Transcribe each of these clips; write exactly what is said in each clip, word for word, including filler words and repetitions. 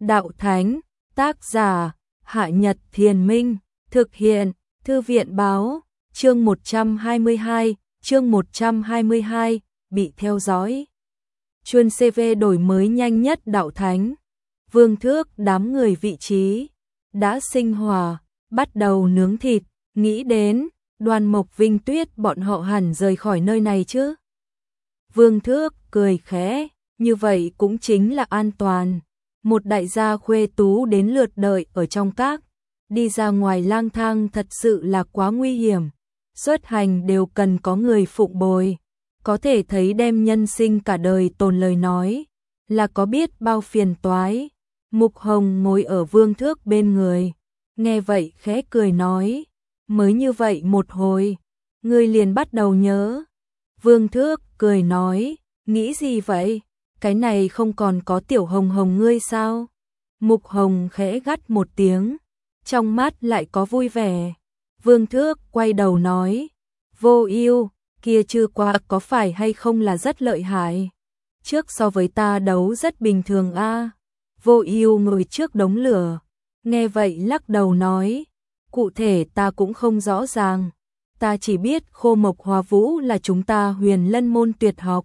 đạo thánh, tác giả, Hạ Nhật Thiền Minh, thực hiện, Thư viện báo, chương một trăm hai mươi hai, chương một trăm hai mươi hai, bị theo dõi. Chuyên xê vê đổi mới nhanh nhất đạo thánh. Vương Thước đám người vị trí đã sinh hòa, bắt đầu nướng thịt, nghĩ đến Đoan Mộc Vinh Tuyết bọn họ hẳn rời khỏi nơi này chứ. Vương Thước cười khẽ, như vậy cũng chính là an toàn. Một đại gia khuê tú đến lượt đợi ở trong các, đi ra ngoài lang thang thật sự là quá nguy hiểm. Xuất hành đều cần có người phụng bồi, có thể thấy đem nhân sinh cả đời tồn lời nói, là có biết bao phiền toái. Mục Hồng ngồi ở Vương Thước bên người, nghe vậy khẽ cười nói, mới như vậy một hồi, ngươi liền bắt đầu nhớ. Vương Thước cười nói, nghĩ gì vậy, cái này không còn có Tiểu Hồng Hồng ngươi sao? Mục Hồng khẽ gắt một tiếng, trong mắt lại có vui vẻ. Vương Thước quay đầu nói, Vô Ưu, kia chưa qua có phải hay không là rất lợi hại? Trước so với ta đấu rất bình thường a. À? Vô Ưu ngồi trước đống lửa, nghe vậy lắc đầu nói, cụ thể ta cũng không rõ ràng, ta chỉ biết Khô Mộc Hóa Vũ là chúng ta Huyền Lân môn tuyệt học.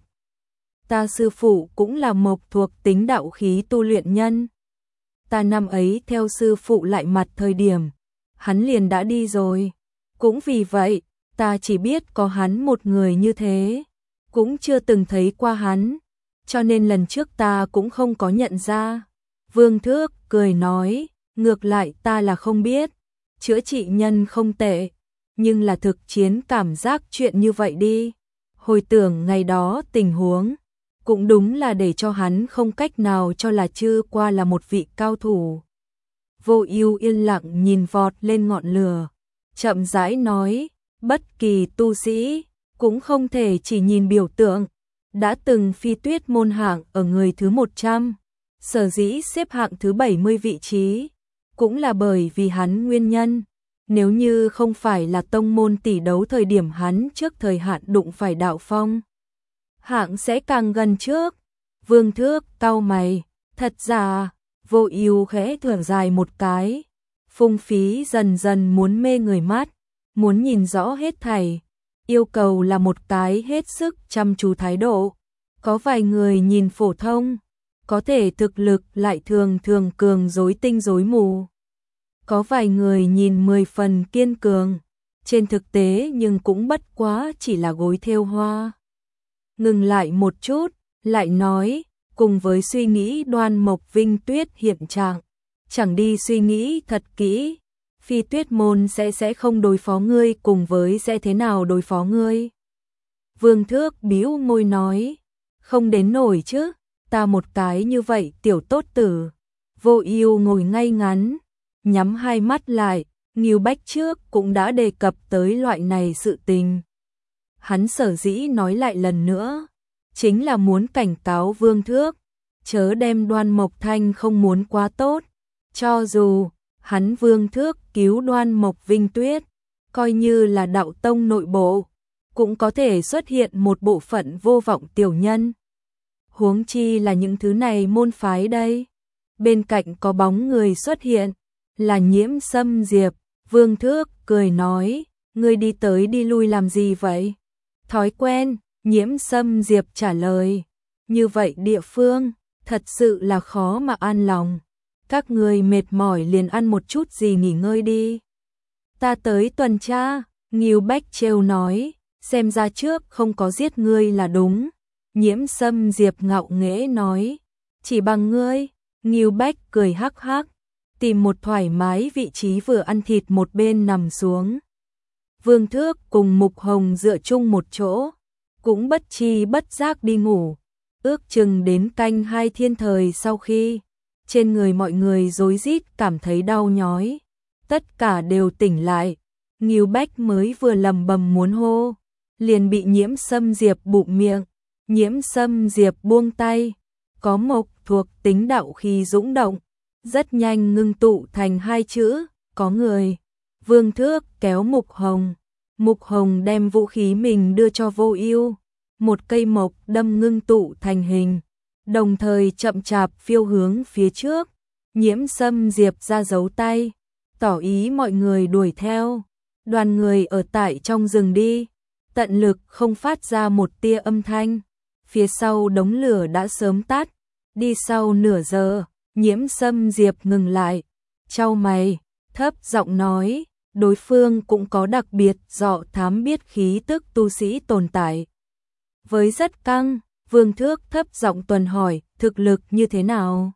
Ta sư phụ cũng là mộc thuộc tính đạo khí tu luyện nhân. Ta năm ấy theo sư phụ lại mặt thời điểm, hắn liền đã đi rồi. Cũng vì vậy, ta chỉ biết có hắn một người như thế, cũng chưa từng thấy qua hắn, cho nên lần trước ta cũng không có nhận ra. Vương Thước cười nói, ngược lại ta là không biết, chữa trị nhân không tệ, nhưng là thực chiến cảm giác chuyện như vậy đi. Hồi tưởng ngày đó tình huống, cũng đúng là để cho hắn không cách nào cho là Chư qua là một vị cao thủ. Vô Ưu yên lặng nhìn vọt lên ngọn lửa, chậm rãi nói, bất kỳ tu sĩ cũng không thể chỉ nhìn biểu tượng. Đã từng Phi Tuyết môn hạng ở người thứ một trăm, sở dĩ xếp hạng thứ bảy mươi vị trí, cũng là bởi vì hắn nguyên nhân. Nếu như không phải là tông môn tỷ đấu thời điểm hắn trước thời hạn đụng phải đạo phong, hạng sẽ càng gần trước. Vương Thước cau mày, thật ra, Vô Ưu khẽ thở dài một cái, phung phí dần dần muốn mê người mắt, muốn nhìn rõ hết thảy, yêu cầu là một cái hết sức chăm chú thái độ. Có vài người nhìn phổ thông, có thể thực lực lại thường thường cường rối tinh rối mù. Có vài người nhìn mười phần kiên cường, trên thực tế nhưng cũng bất quá chỉ là gối thêu hoa. Ngừng lại một chút, lại nói, cùng với suy nghĩ Đoan Mộc Vinh Tuyết hiện trạng, chẳng đi suy nghĩ thật kỹ, Phi Tuyết môn sẽ sẽ không đối phó ngươi, cùng với sẽ thế nào đối phó ngươi. Vương Thước bĩu môi nói, không đến nổi chứ, ta một cái như vậy tiểu tốt tử. Vô Ưu ngồi ngay ngắn, nhắm hai mắt lại, Ngưu Bách trước cũng đã đề cập tới loại này sự tình. Hắn sở dĩ nói lại lần nữa, chính là muốn cảnh cáo Vương Thước, chớ đem Đoan Mộc Thanh không muốn quá tốt. Cho dù hắn Vương Thước cứu Đoan Mộc Vinh Tuyết, coi như là đạo tông nội bộ, cũng có thể xuất hiện một bộ phận vô vọng tiểu nhân. Huống chi là những thứ này môn phái đây. Bên cạnh có bóng người xuất hiện, là Nhiễm Sâm Diệp. Vương Thước cười nói, ngươi đi tới đi lui làm gì vậy? Thói quen, Nhiễm Sâm Diệp trả lời, như vậy địa phương, thật sự là khó mà an lòng. Các người mệt mỏi liền ăn một chút gì nghỉ ngơi đi. Ta tới tuần tra, Ngưu Bách trêu nói, xem ra trước không có giết ngươi là đúng. Nhiễm Sâm Diệp ngạo nghễ nói, chỉ bằng ngươi. Ngưu Bách cười hắc hắc, tìm một thoải mái vị trí vừa ăn thịt một bên nằm xuống. Vương Thước cùng Mục Hồng dựa chung một chỗ, cũng bất chi bất giác đi ngủ. Ước chừng đến canh hai thiên thời sau khi, trên người mọi người rối rít cảm thấy đau nhói, tất cả đều tỉnh lại. Ngưu Bách mới vừa lầm bầm muốn hô, liền bị Nhiễm Sâm Diệp bụm miệng. Nhiễm Sâm Diệp buông tay, có mộc thuộc tính đạo khí dũng động, rất nhanh ngưng tụ thành hai chữ, có người. Vương Thước kéo Mục Hồng, Mục Hồng đem vũ khí mình đưa cho Vô Ưu, một cây mộc đâm ngưng tụ thành hình, đồng thời chậm chạp phiêu hướng phía trước. Nhiễm Sâm Diệp ra dấu tay, tỏ ý mọi người đuổi theo. Đoàn người ở tại trong rừng đi, tận lực không phát ra một tia âm thanh. Phía sau đống lửa đã sớm tắt, đi sau nửa giờ, Nhiễm Sâm Diệp ngừng lại, chau mày, thấp giọng nói, đối phương cũng có đặc biệt dọ thám biết khí tức tu sĩ tồn tại. Với rất căng, Vương Thước thấp giọng tuần hỏi, thực lực như thế nào?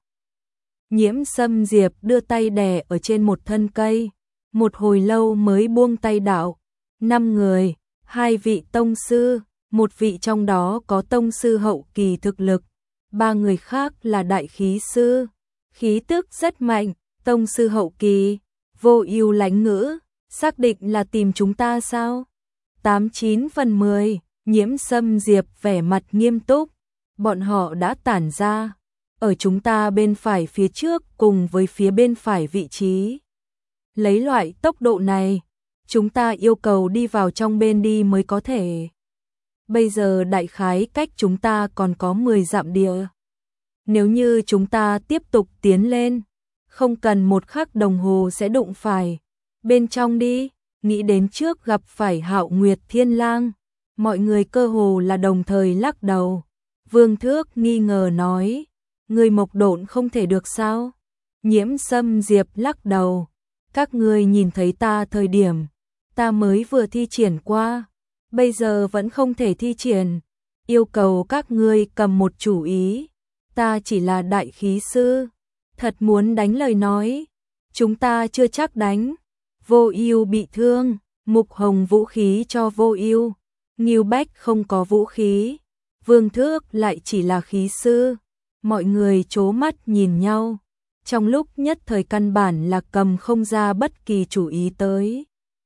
Nhiễm Sâm Diệp đưa tay đè ở trên một thân cây, một hồi lâu mới buông tay đạo, năm người, hai vị tông sư, một vị trong đó có tông sư hậu kỳ thực lực, ba người khác là đại khí sư, khí tức rất mạnh, tông sư hậu kỳ. Vô Ưu lánh ngữ, xác định là tìm chúng ta sao? Tám chín phần mười, Nhiễm Sâm Diệp vẻ mặt nghiêm túc, bọn họ đã tản ra, ở chúng ta bên phải phía trước cùng với phía bên phải vị trí. Lấy loại tốc độ này, chúng ta yêu cầu đi vào trong bên đi mới có thể. Bây giờ đại khái cách chúng ta còn có mười dặm địa. Nếu như chúng ta tiếp tục tiến lên, không cần một khắc đồng hồ sẽ đụng phải. Bên trong đi, nghĩ đến trước gặp phải Hạo Nguyệt Thiên Lang. Mọi người cơ hồ là đồng thời lắc đầu. Vương Thước nghi ngờ nói, người Mộc Độn không thể được sao? Nhiễm Sâm Diệp lắc đầu, các ngươi nhìn thấy ta thời điểm, ta mới vừa thi triển qua, bây giờ vẫn không thể thi triển, yêu cầu các ngươi cầm một chủ ý, ta chỉ là đại khí sư, thật muốn đánh lời nói, chúng ta chưa chắc đánh. Vô Ưu bị thương, Mục Hồng vũ khí cho Vô Ưu, Ngưu Bách không có vũ khí, Vương Thước lại chỉ là khí sư. Mọi người trố mắt nhìn nhau, trong lúc nhất thời căn bản là cầm không ra bất kỳ chủ ý tới.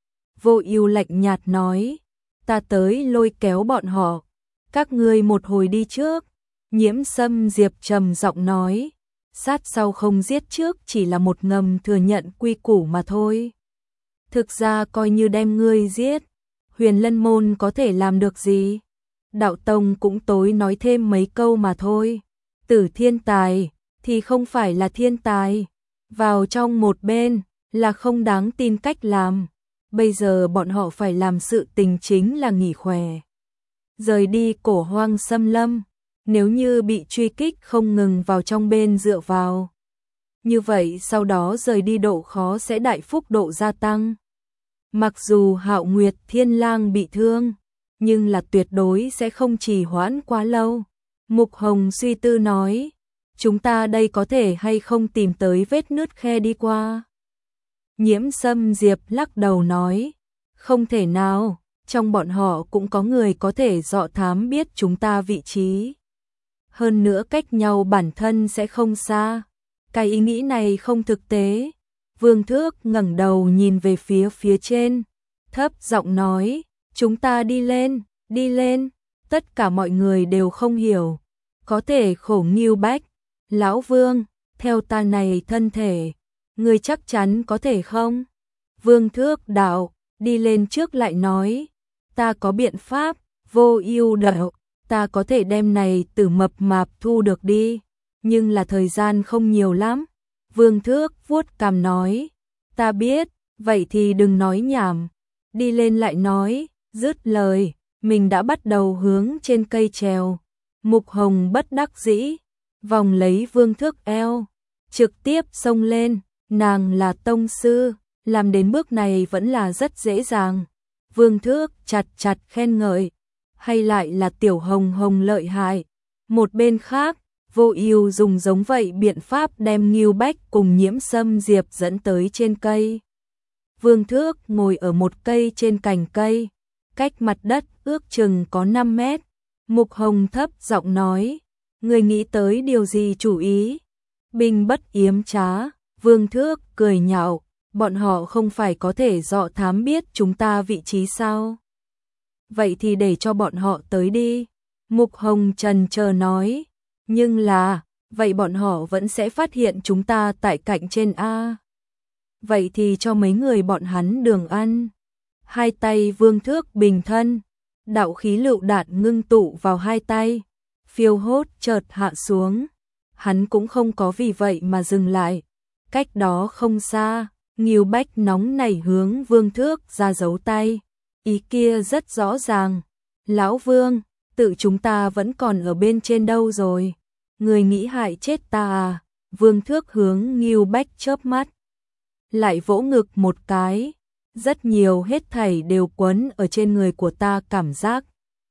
Vô Ưu lạnh nhạt nói, ta tới lôi kéo bọn họ, các ngươi một hồi đi trước. Nhiễm Sâm Diệp trầm giọng nói, sát sau không giết trước chỉ là một ngầm thừa nhận quy củ mà thôi. Thực ra coi như đem ngươi giết, Huyền Lân môn có thể làm được gì? Đạo tông cũng tối nói thêm mấy câu mà thôi. Tử thiên tài thì không phải là thiên tài, vào trong một bên là không đáng tin cách làm. Bây giờ bọn họ phải làm sự tình chính là nghỉ khỏe, rời đi cổ hoang xâm lâm. Nếu như bị truy kích không ngừng vào trong bên dựa vào, như vậy sau đó rời đi độ khó sẽ đại phúc độ gia tăng. Mặc dù Hạo Nguyệt Thiên Lang bị thương, nhưng là tuyệt đối sẽ không trì hoãn quá lâu. Mục Hồng suy tư nói, chúng ta đây có thể hay không tìm tới vết nứt khe đi qua? Nhiễm Sâm Diệp lắc đầu nói, không thể nào, trong bọn họ cũng có người có thể dọ thám biết chúng ta vị trí. Hơn nữa cách nhau bản thân sẽ không xa, cái ý nghĩ này không thực tế. Vương Thước ngẩng đầu nhìn về phía phía trên, thấp giọng nói, chúng ta đi lên, đi lên. Tất cả mọi người đều không hiểu, có thể khổ Ngưu Bách, lão Vương, theo ta này thân thể, người chắc chắn có thể không? Vương Thước đạo, đi lên trước lại nói, ta có biện pháp. Vô Ưu đạo, ta có thể đem này tử mập mạp thu được đi, nhưng là thời gian không nhiều lắm. Vương Thước vuốt cằm nói, ta biết, vậy thì đừng nói nhảm, đi lên lại nói. Dứt lời, mình đã bắt đầu hướng trên cây trèo. Mục Hồng bất đắc dĩ, vòng lấy Vương Thước eo, trực tiếp xông lên. Nàng là tông sư, làm đến bước này vẫn là rất dễ dàng. Vương Thước chặt chặt khen ngợi, hay lại là Tiểu Hồng Hồng lợi hại. Một bên khác, Vô Ưu dùng giống vậy biện pháp đem Ngưu Bách cùng Nhiễm Sâm Diệp dẫn tới trên cây. Vương Thước ngồi ở một cây trên cành cây, cách mặt đất ước chừng có năm mét. Mục Hồng thấp giọng nói, người nghĩ tới điều gì chủ ý? Binh bất yếm trá. Vương Thước cười nhạo, bọn họ không phải có thể dọ thám biết chúng ta vị trí sao? Vậy thì để cho bọn họ tới đi. Mục Hồng trần chờ nói, nhưng là, vậy bọn họ vẫn sẽ phát hiện chúng ta tại cạnh trên a. Vậy thì cho mấy người bọn hắn đường ăn. Hai tay Vương Thước bình thân, đạo khí lựu đạn ngưng tụ vào hai tay, phiêu hốt chợt hạ xuống. Hắn cũng không có vì vậy mà dừng lại, cách đó không xa, Ngưu Bách nóng nảy hướng Vương Thước ra giấu tay. Ý kia rất rõ ràng. Lão Vương, tự chúng ta vẫn còn ở bên trên đâu rồi? Người nghĩ hại chết ta à? Vương Thước hướng Ngưu Bách chớp mắt. Lại vỗ ngực một cái. Rất nhiều hết thảy đều quấn ở trên người của ta cảm giác.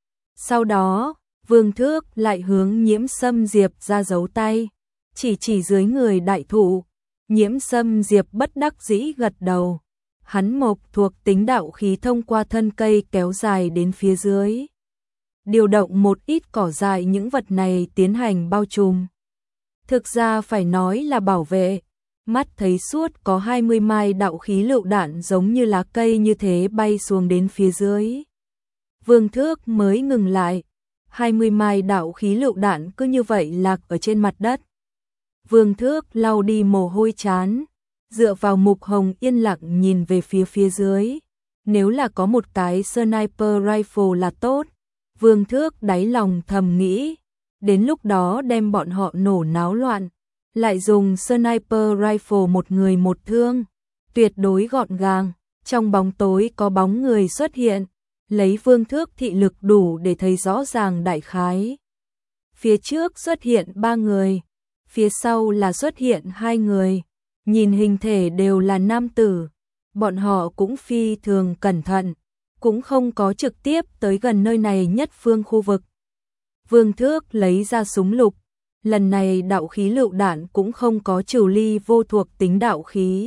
Sau đó, Vương Thước lại hướng Nhiễm Sâm Diệp ra giấu tay. Chỉ chỉ dưới người đại thụ. Nhiễm Sâm Diệp bất đắc dĩ gật đầu. Hắn mộc thuộc tính đạo khí thông qua thân cây kéo dài đến phía dưới. Điều động một ít cỏ dại những vật này tiến hành bao trùm. Thực ra phải nói là bảo vệ. Mắt thấy suốt có hai mươi mai đạo khí lựu đạn giống như lá cây như thế bay xuống đến phía dưới. Vương Thước mới ngừng lại. hai mươi mai đạo khí lựu đạn cứ như vậy lạc ở trên mặt đất. Vương Thước lau đi mồ hôi chán, dựa vào mục hồng yên lặng nhìn về phía phía dưới. Nếu là có một cái sniper rifle là tốt. Vương Thước đáy lòng thầm nghĩ, đến lúc đó đem bọn họ nổ náo loạn, lại dùng sniper rifle một người một thương, tuyệt đối gọn gàng. Trong bóng tối có bóng người xuất hiện, lấy Vương Thước thị lực đủ để thấy rõ ràng đại khái. Phía trước xuất hiện ba người, phía sau là xuất hiện hai người, nhìn hình thể đều là nam tử, bọn họ cũng phi thường cẩn thận, cũng không có trực tiếp tới gần nơi này nhất phương khu vực. Vương Thước lấy ra súng lục, lần này đạo khí lựu đạn cũng không có trừ ly vô thuộc tính đạo khí.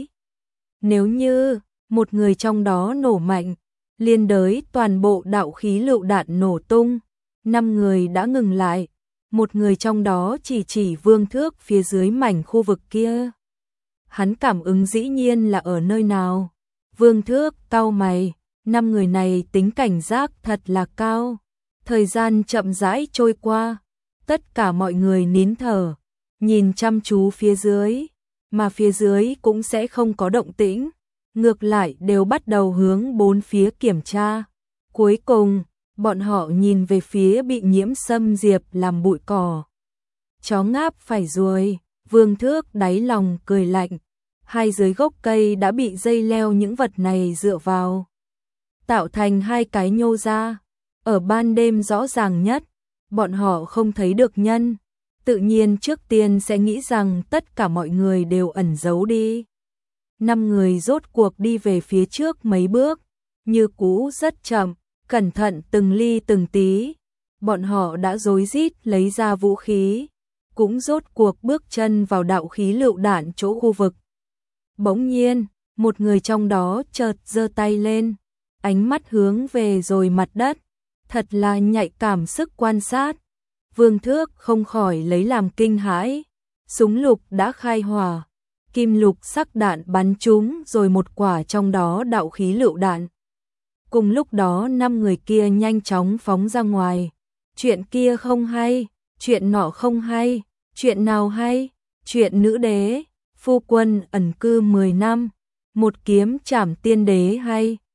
Nếu như một người trong đó nổ mạnh, liên đới toàn bộ đạo khí lựu đạn nổ tung, năm người đã ngừng lại, một người trong đó chỉ chỉ Vương Thước phía dưới mảnh khu vực kia. Hắn cảm ứng dĩ nhiên là ở nơi nào. Vương Thước cau mày, năm người này tính cảnh giác thật là cao. Thời gian chậm rãi trôi qua, tất cả mọi người nín thở, nhìn chăm chú phía dưới, mà phía dưới cũng sẽ không có động tĩnh, ngược lại đều bắt đầu hướng bốn phía kiểm tra. Cuối cùng, bọn họ nhìn về phía bị Nhiễm Sâm Diệp làm bụi cỏ. Chó ngáp phải ruồi, Vương Thước đáy lòng cười lạnh, hai dưới gốc cây đã bị dây leo những vật này dựa vào, tạo thành hai cái nhô ra. Ở ban đêm rõ ràng nhất, bọn họ không thấy được nhân, tự nhiên trước tiên sẽ nghĩ rằng tất cả mọi người đều ẩn giấu đi. Năm người rốt cuộc đi về phía trước mấy bước, như cũ rất chậm, cẩn thận từng ly từng tí. Bọn họ đã rối rít lấy ra vũ khí, cũng rốt cuộc bước chân vào đạo khí lựu đạn chỗ khu vực. Bỗng nhiên, một người trong đó chợt giơ tay lên, ánh mắt hướng về rồi mặt đất. Thật là nhạy cảm sức quan sát. Vương Thước không khỏi lấy làm kinh hãi. Súng lục đã khai hỏa, kim lục sắc đạn bắn trúng rồi một quả trong đó đạo khí lựu đạn. Cùng lúc đó năm người kia nhanh chóng phóng ra ngoài. Chuyện kia không hay, chuyện nọ không hay, chuyện nào hay, chuyện nữ đế, phu quân ẩn cư mười năm, một kiếm trảm tiên đế hay.